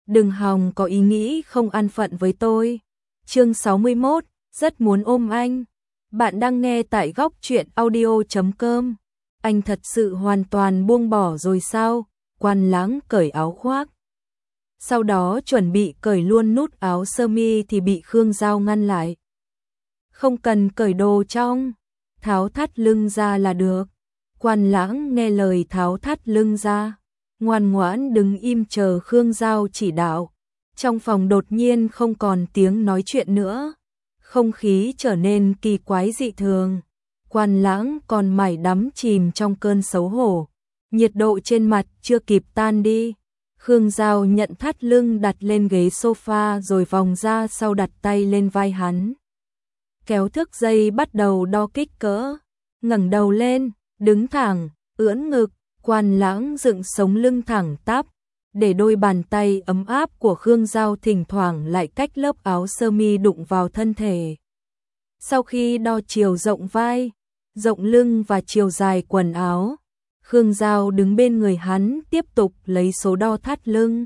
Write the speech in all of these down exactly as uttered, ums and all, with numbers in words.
đừng hòng có ý nghĩ không an phận với tôi. Chương sáu mươi mốt, rất muốn ôm anh. Bạn đang nghe tại góc truyện audio chấm com. Anh thật sự hoàn toàn buông bỏ rồi sao? Quan Lãng cởi áo khoác. Sau đó chuẩn bị cởi luôn nút áo sơ mi thì bị Khương Giao ngăn lại. Không cần cởi đồ trong, tháo thắt lưng ra là được. Quan Lãng nghe lời tháo thắt lưng ra, ngoan ngoãn đứng im chờ Khương Giao chỉ đạo. Trong phòng đột nhiên không còn tiếng nói chuyện nữa, không khí trở nên kỳ quái dị thường. Quan Lãng còn mải đắm chìm trong cơn xấu hổ, nhiệt độ trên mặt chưa kịp tan đi. Khương Giao nhận thắt lưng đặt lên ghế sofa rồi vòng ra sau đặt tay lên vai hắn. Kéo thước dây bắt đầu đo kích cỡ, ngẩng đầu lên, đứng thẳng, ưỡn ngực. Quan Lãng dựng sống lưng thẳng tắp, để đôi bàn tay ấm áp của Khương Giao thỉnh thoảng lại cách lớp áo sơ mi đụng vào thân thể. Sau khi đo chiều rộng vai, rộng lưng và chiều dài quần áo, Khương Giao đứng bên người hắn tiếp tục lấy số đo thắt lưng.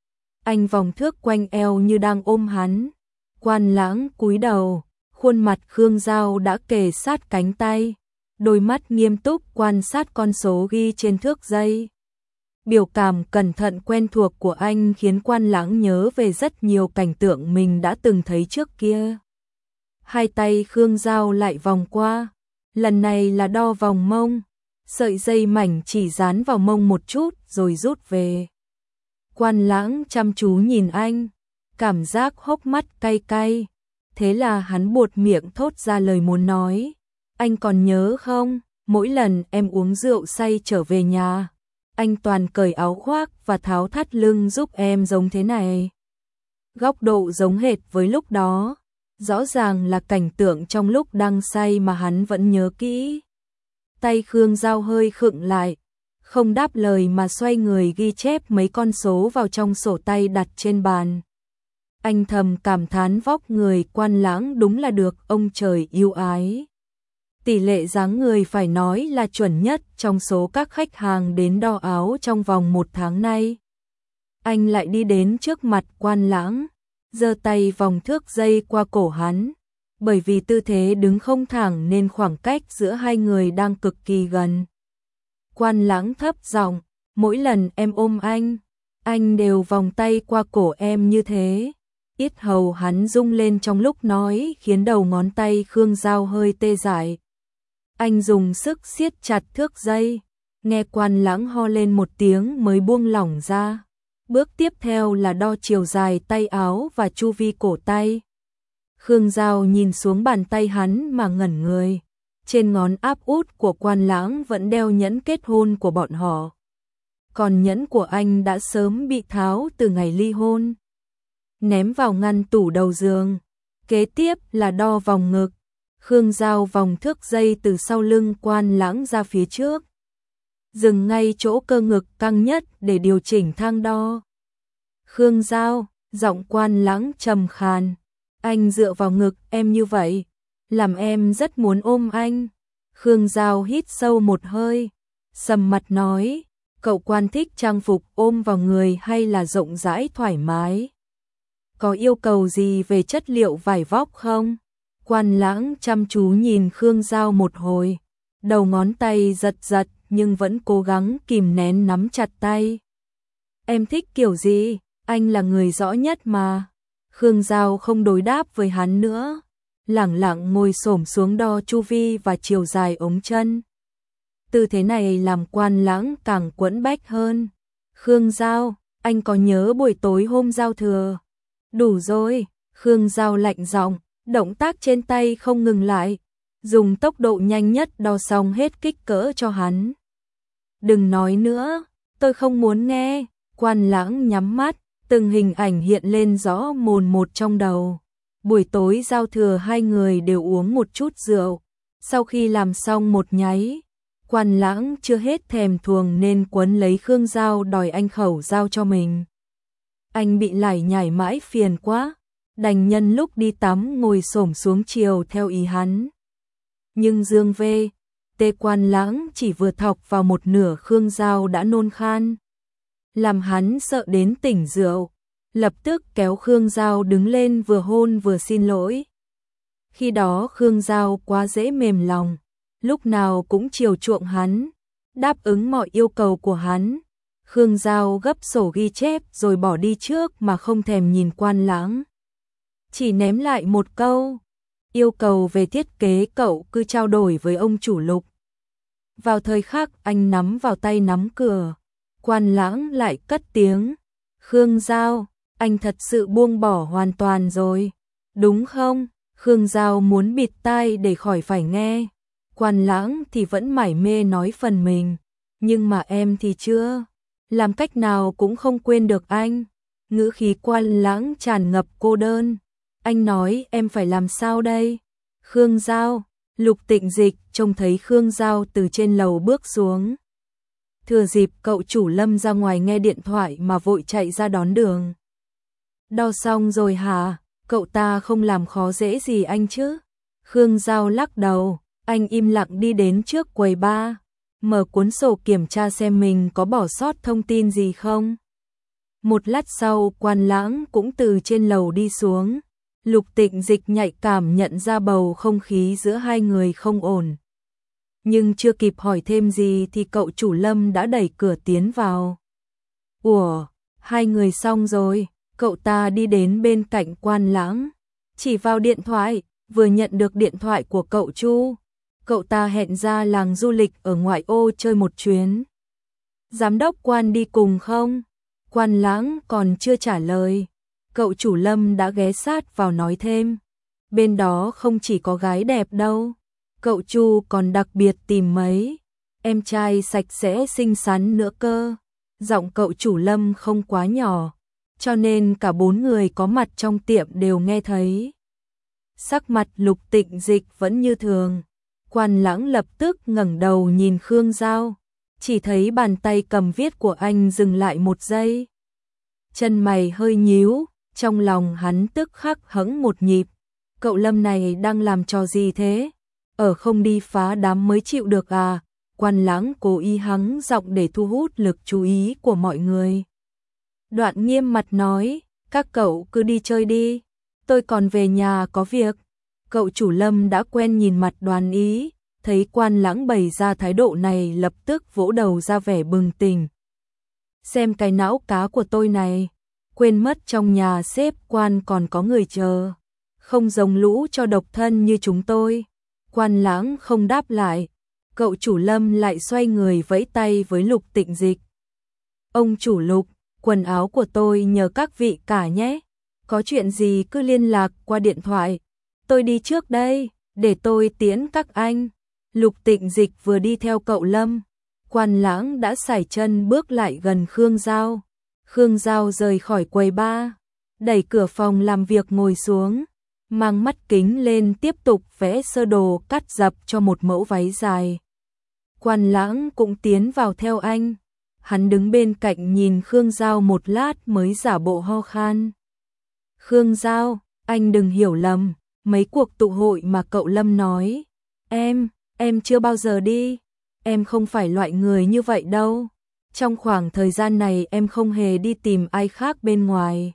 Anh vòng thước quanh eo như đang ôm hắn. Quan Lãng cúi đầu, khuôn mặt Khương Giao đã kề sát cánh tay, đôi mắt nghiêm túc quan sát con số ghi trên thước dây. Biểu cảm cẩn thận quen thuộc của anh khiến Quan Lãng nhớ về rất nhiều cảnh tượng mình đã từng thấy trước kia. Hai tay Khương Giao lại vòng qua, lần này là đo vòng mông, sợi dây mảnh chỉ dán vào mông một chút rồi rút về. Quan Lãng chăm chú nhìn anh, cảm giác hốc mắt cay cay, thế là hắn buột miệng thốt ra lời muốn nói. Anh còn nhớ không, mỗi lần em uống rượu say trở về nhà, anh toàn cởi áo khoác và tháo thắt lưng giúp em giống thế này. Góc độ giống hệt với lúc đó, rõ ràng là cảnh tượng trong lúc đang say mà hắn vẫn nhớ kỹ. Tay Khương Giao hơi khựng lại, không đáp lời mà xoay người ghi chép mấy con số vào trong sổ tay đặt trên bàn. Anh thầm cảm thán vóc người Quan Lãng đúng là được ông trời yêu ái. Tỷ lệ dáng người phải nói là chuẩn nhất trong số các khách hàng đến đo áo trong vòng một tháng nay. Anh lại đi đến trước mặt Quan Lãng, giơ tay vòng thước dây qua cổ hắn. Bởi vì tư thế đứng không thẳng nên khoảng cách giữa hai người đang cực kỳ gần. Quan Lãng thấp giọng, mỗi lần em ôm anh, anh đều vòng tay qua cổ em như thế. Yết hầu hắn rung lên trong lúc nói khiến đầu ngón tay Khương Giao hơi tê dại. Anh dùng sức siết chặt thước dây, nghe Quan Lãng ho lên một tiếng mới buông lỏng ra. Bước tiếp theo là đo chiều dài tay áo và chu vi cổ tay. Khương Giao nhìn xuống bàn tay hắn mà ngẩn người. Trên ngón áp út của Quan Lãng vẫn đeo nhẫn kết hôn của bọn họ. Còn nhẫn của anh đã sớm bị tháo từ ngày ly hôn, ném vào ngăn tủ đầu giường. Kế tiếp là đo vòng ngực. Khương Giao vòng thước dây từ sau lưng Quan Lãng ra phía trước, dừng ngay chỗ cơ ngực căng nhất để điều chỉnh thang đo. Khương Giao, giọng Quan Lãng trầm khàn, anh dựa vào ngực em như vậy, làm em rất muốn ôm anh. Khương Giao hít sâu một hơi, sầm mặt nói, cậu Quan thích trang phục ôm vào người hay là rộng rãi thoải mái? Có yêu cầu gì về chất liệu vải vóc không? Quan Lãng chăm chú nhìn Khương Giao một hồi, đầu ngón tay giật giật nhưng vẫn cố gắng kìm nén nắm chặt tay. Em thích kiểu gì? Anh là người rõ nhất mà. Khương Giao không đối đáp với hắn nữa, lẳng lặng ngồi xổm xuống đo chu vi và chiều dài ống chân. Tư thế này làm Quan Lãng càng quẫn bách hơn. Khương Giao, anh có nhớ buổi tối hôm giao thừa? Đủ rồi. Khương Giao lạnh giọng, động tác trên tay không ngừng lại, dùng tốc độ nhanh nhất đo xong hết kích cỡ cho hắn. Đừng nói nữa, tôi không muốn nghe. Quan Lãng nhắm mắt, từng hình ảnh hiện lên rõ mồn một trong đầu. Buổi tối giao thừa hai người đều uống một chút rượu. Sau khi làm xong một nháy, Quan Lãng chưa hết thèm thuồng nên quấn lấy Khương Giao đòi anh khẩu giao cho mình. Anh bị lải nhải mãi phiền quá, đành nhân lúc đi tắm ngồi xổm xuống chiều theo ý hắn. Nhưng Dương V, Tê Quan Lãng chỉ vừa thọc vào một nửa Khương Giao đã nôn khan, làm hắn sợ đến tỉnh rượu. lập tức kéo Khương Giao đứng lên vừa hôn vừa xin lỗi. Khi đó Khương Giao quá dễ mềm lòng, lúc nào cũng chiều chuộng hắn, đáp ứng mọi yêu cầu của hắn. Khương Giao gấp sổ ghi chép rồi bỏ đi trước mà không thèm nhìn Quan Lãng. Chỉ ném lại một câu, yêu cầu về thiết kế cậu cứ trao đổi với ông chủ Lục. Vào thời khắc anh nắm vào tay nắm cửa, Quan Lãng lại cất tiếng, Khương Giao, anh thật sự buông bỏ hoàn toàn rồi, đúng không? Khương Giao muốn bịt tai để khỏi phải nghe. Quan Lãng thì vẫn mải mê nói phần mình, nhưng mà em thì chưa, làm cách nào cũng không quên được anh. Ngữ khí Quan Lãng tràn ngập cô đơn. Anh nói em phải làm sao đây? Khương Giao, Lục Tịnh Dịch trông thấy Khương Giao từ trên lầu bước xuống. Thừa dịp cậu chủ Lâm ra ngoài nghe điện thoại mà vội chạy ra đón đường. Đo xong rồi hả? Cậu ta không làm khó dễ gì anh chứ? Khương Giao lắc đầu, anh im lặng đi đến trước quầy bar, mở cuốn sổ kiểm tra xem mình có bỏ sót thông tin gì không. Một lát sau Quan Lãng cũng từ trên lầu đi xuống. Lục Tịnh Dịch nhạy cảm nhận ra bầu không khí giữa hai người không ổn. Nhưng chưa kịp hỏi thêm gì thì cậu chủ Lâm đã đẩy cửa tiến vào. Ủa, hai người xong rồi, cậu ta đi đến bên cạnh Quan Lãng, chỉ vào điện thoại, vừa nhận được điện thoại của cậu Chu. Cậu ta hẹn ra làng du lịch ở ngoại ô chơi một chuyến. Giám đốc Quan đi cùng không? Quan Lãng còn chưa trả lời. Cậu chủ Lâm đã ghé sát vào nói thêm. Bên đó không chỉ có gái đẹp đâu. Cậu Chu còn đặc biệt tìm mấy em trai sạch sẽ xinh xắn nữa cơ. Giọng cậu chủ Lâm không quá nhỏ, cho nên cả bốn người có mặt trong tiệm đều nghe thấy. Sắc mặt Lục Tịnh Dịch vẫn như thường. Quan Lãng lập tức ngẩng đầu nhìn Khương Giao, chỉ thấy bàn tay cầm viết của anh dừng lại một giây. Chân mày hơi nhíu, trong lòng hắn tức khắc hững một nhịp. Cậu Lâm này đang làm trò gì thế? Ở không đi phá đám mới chịu được à? Quan Lãng cố ý hắng giọng để thu hút lực chú ý của mọi người. Đoạn nghiêm mặt nói, các cậu cứ đi chơi đi, tôi còn về nhà có việc. Cậu chủ Lâm đã quen nhìn mặt Đoàn Ý, thấy Quan Lãng bày ra thái độ này lập tức vỗ đầu ra vẻ bừng tỉnh. Xem cái não cá của tôi này, quên mất trong nhà sếp Quan còn có người chờ, không giống lũ cho độc thân như chúng tôi. Quan Lãng không đáp lại, cậu chủ Lâm lại xoay người vẫy tay với Lục Tịnh Dịch. Ông chủ Lục, quần áo của tôi nhờ các vị cả nhé, có chuyện gì cứ liên lạc qua điện thoại. Tôi đi trước đây, để tôi tiễn các anh. Lục Tịnh Dịch vừa đi theo cậu Lâm, Quan Lãng đã sải chân bước lại gần Khương Giao. Khương Giao rời khỏi quầy bar, đẩy cửa phòng làm việc ngồi xuống, mang mắt kính lên tiếp tục vẽ sơ đồ cắt dập cho một mẫu váy dài. Quan Lãng cũng tiến vào theo anh. Hắn đứng bên cạnh nhìn Khương Giao một lát mới giả bộ ho khan. Khương Giao, anh đừng hiểu lầm, mấy cuộc tụ hội mà cậu Lâm nói, em, em chưa bao giờ đi, em không phải loại người như vậy đâu. Trong khoảng thời gian này em không hề đi tìm ai khác bên ngoài.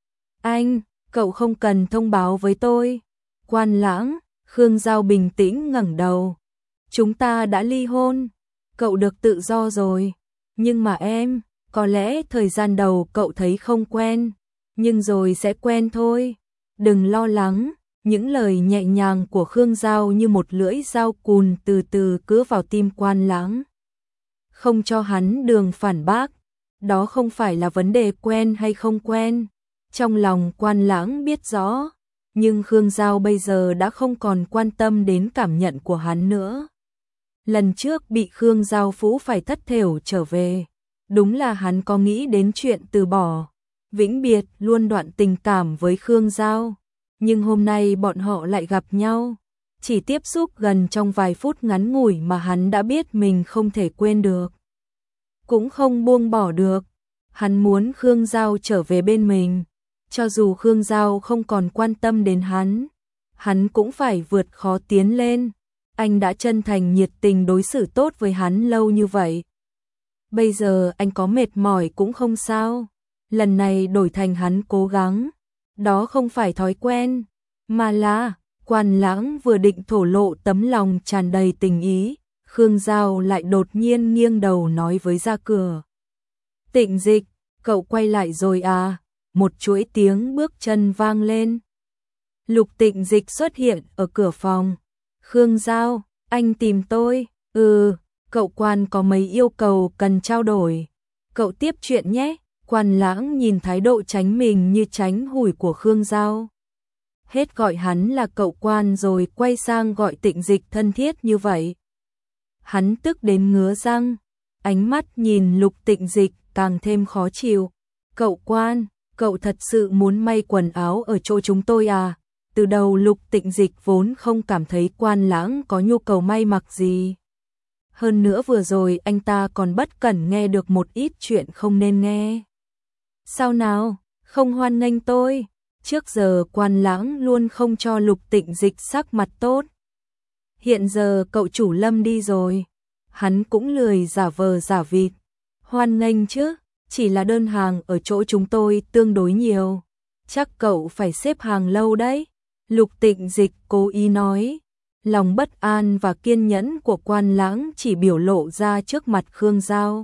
Anh, cậu không cần thông báo với tôi. Quan Lãng, Khương Giao bình tĩnh ngẩng đầu. Chúng ta đã ly hôn, cậu được tự do rồi. Nhưng mà em, có lẽ thời gian đầu cậu thấy không quen, nhưng rồi sẽ quen thôi. Đừng lo lắng. Những lời nhẹ nhàng của Khương Giao như một lưỡi dao cùn từ từ cứa vào tim Quan Lãng, không cho hắn đường phản bác. Đó không phải là vấn đề quen hay không quen, trong lòng Quan Lãng biết rõ, nhưng Khương Giao bây giờ đã không còn quan tâm đến cảm nhận của hắn nữa. Lần trước bị Khương Giao phũ phải thất thểu trở về, đúng là hắn có nghĩ đến chuyện từ bỏ, vĩnh biệt luôn đoạn tình cảm với Khương Giao. Nhưng hôm nay bọn họ lại gặp nhau, chỉ tiếp xúc gần trong vài phút ngắn ngủi mà hắn đã biết mình không thể quên được, cũng không buông bỏ được. Hắn muốn Khương Giao trở về bên mình, cho dù Khương Giao không còn quan tâm đến hắn, hắn cũng phải vượt khó tiến lên. Anh đã chân thành nhiệt tình đối xử tốt với hắn lâu như vậy. Bây giờ anh có mệt mỏi cũng không sao, lần này đổi thành hắn cố gắng. Đó không phải thói quen, mà là Quan Lãng vừa định thổ lộ tấm lòng tràn đầy tình ý, Khương Giao lại đột nhiên nghiêng đầu nói với Gia Cửa. Tịnh Dịch, cậu quay lại rồi à? Một chuỗi tiếng bước chân vang lên. Lục Tịnh Dịch xuất hiện ở cửa phòng. Khương Giao, anh tìm tôi. Ừ, cậu Quan có mấy yêu cầu cần trao đổi. Cậu tiếp chuyện nhé. Quan Lãng nhìn thái độ tránh mình như tránh hủi của Khương Giao. Hết gọi hắn là cậu Quan rồi quay sang gọi Tịnh Dịch thân thiết như vậy. Hắn tức đến ngứa răng, ánh mắt nhìn Lục Tịnh Dịch càng thêm khó chịu. Cậu Quan, cậu thật sự muốn may quần áo ở chỗ chúng tôi à? Từ đầu Lục Tịnh Dịch vốn không cảm thấy Quan Lãng có nhu cầu may mặc gì. Hơn nữa vừa rồi anh ta còn bất cẩn nghe được một ít chuyện không nên nghe. Sao nào, không hoan nghênh tôi? Trước giờ Quan Lãng luôn không cho Lục Tịnh Dịch sắc mặt tốt. Hiện giờ cậu chủ Lâm đi rồi, hắn cũng lười giả vờ giả vịt. Hoan nghênh chứ, chỉ là đơn hàng ở chỗ chúng tôi tương đối nhiều. Chắc cậu phải xếp hàng lâu đấy. Lục Tịnh Dịch cố ý nói. Lòng bất an và kiên nhẫn của Quan Lãng chỉ biểu lộ ra trước mặt Khương Giao.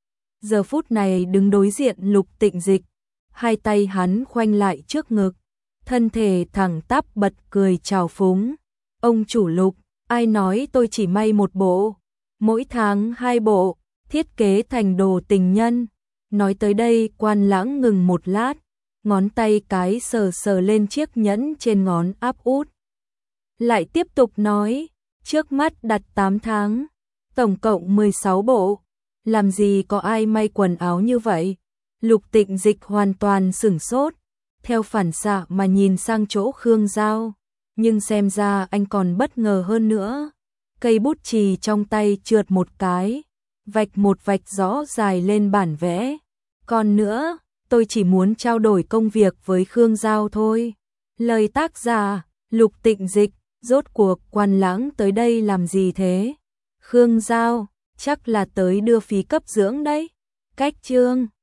Giờ phút này đứng đối diện Lục Tịnh Dịch, hai tay hắn khoanh lại trước ngực, thân thể thẳng tắp bật cười trào phúng. Ông chủ Lục, ai nói tôi chỉ may một bộ, mỗi tháng hai bộ, thiết kế thành đồ tình nhân. Nói tới đây Quan Lãng ngừng một lát, ngón tay cái sờ sờ lên chiếc nhẫn trên ngón áp út. Lại tiếp tục nói, trước mắt đặt tám tháng, tổng cộng mười sáu bộ. Làm gì có ai may quần áo như vậy? Lục Tịnh Dịch hoàn toàn sửng sốt, theo phản xạ mà nhìn sang chỗ Khương Giao. Nhưng xem ra anh còn bất ngờ hơn nữa. Cây bút chì trong tay trượt một cái, vạch một vạch rõ dài lên bản vẽ. Còn nữa, tôi chỉ muốn trao đổi công việc với Khương Giao thôi. Lời tác giả, Lục Tịnh Dịch, rốt cuộc Quan Lãng tới đây làm gì thế? Khương Giao, chắc là tới đưa phí cấp dưỡng đấy. Cách chương